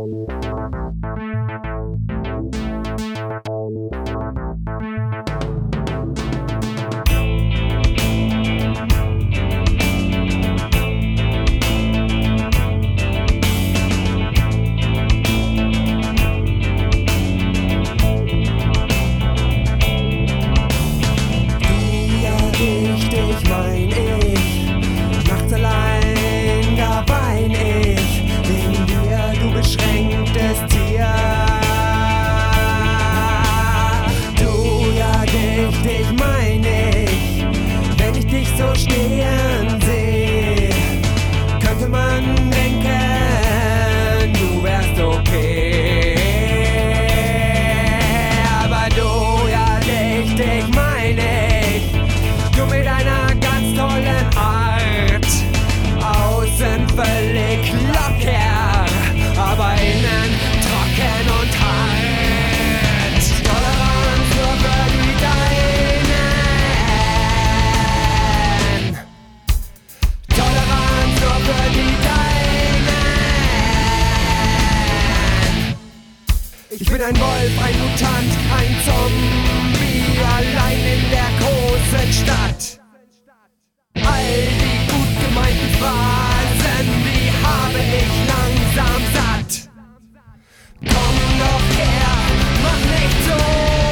Stehen seh, könnte man denken, du wärst okay. Aber du, ja dich mein ich, du mit einer ganz tollen Art. Außen völlig locker, aber innen trocken und hart. Toleranz nur für die Deinen. Für die Deinen. Ich bin ein Wolf, ein Mutant, ein Zombie, allein in der großen Stadt. All die gut gemeinten Phrasen, die habe ich langsam satt. Komm doch her, mach nicht so.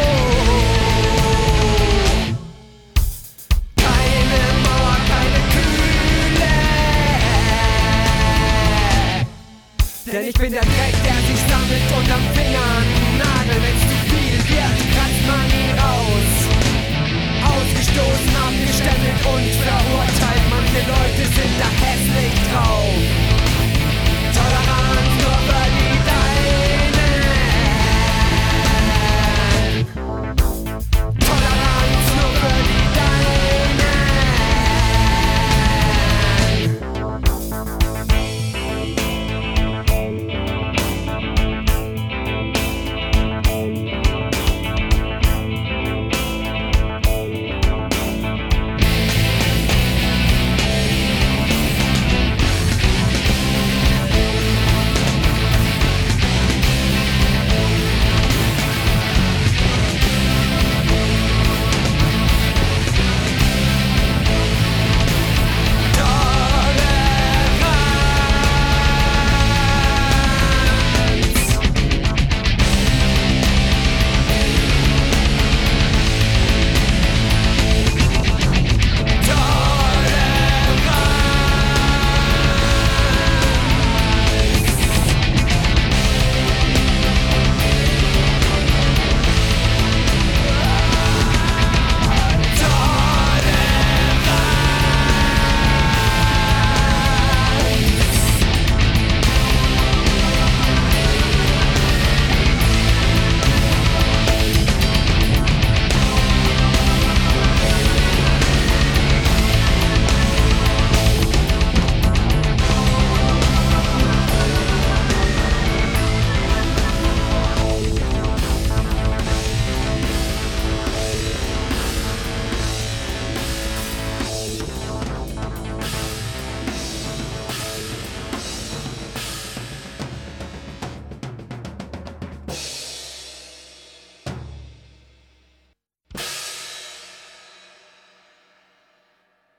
Denn ich bin der Dreck, der sich sammelt unterm Fingernagel. Wenn's zu viel wird, kratzt man ihn raus. Ausgestoßen, abgestempelt und verurteilt. Manche Leute sind da hässlich drauf. Toleranz nur für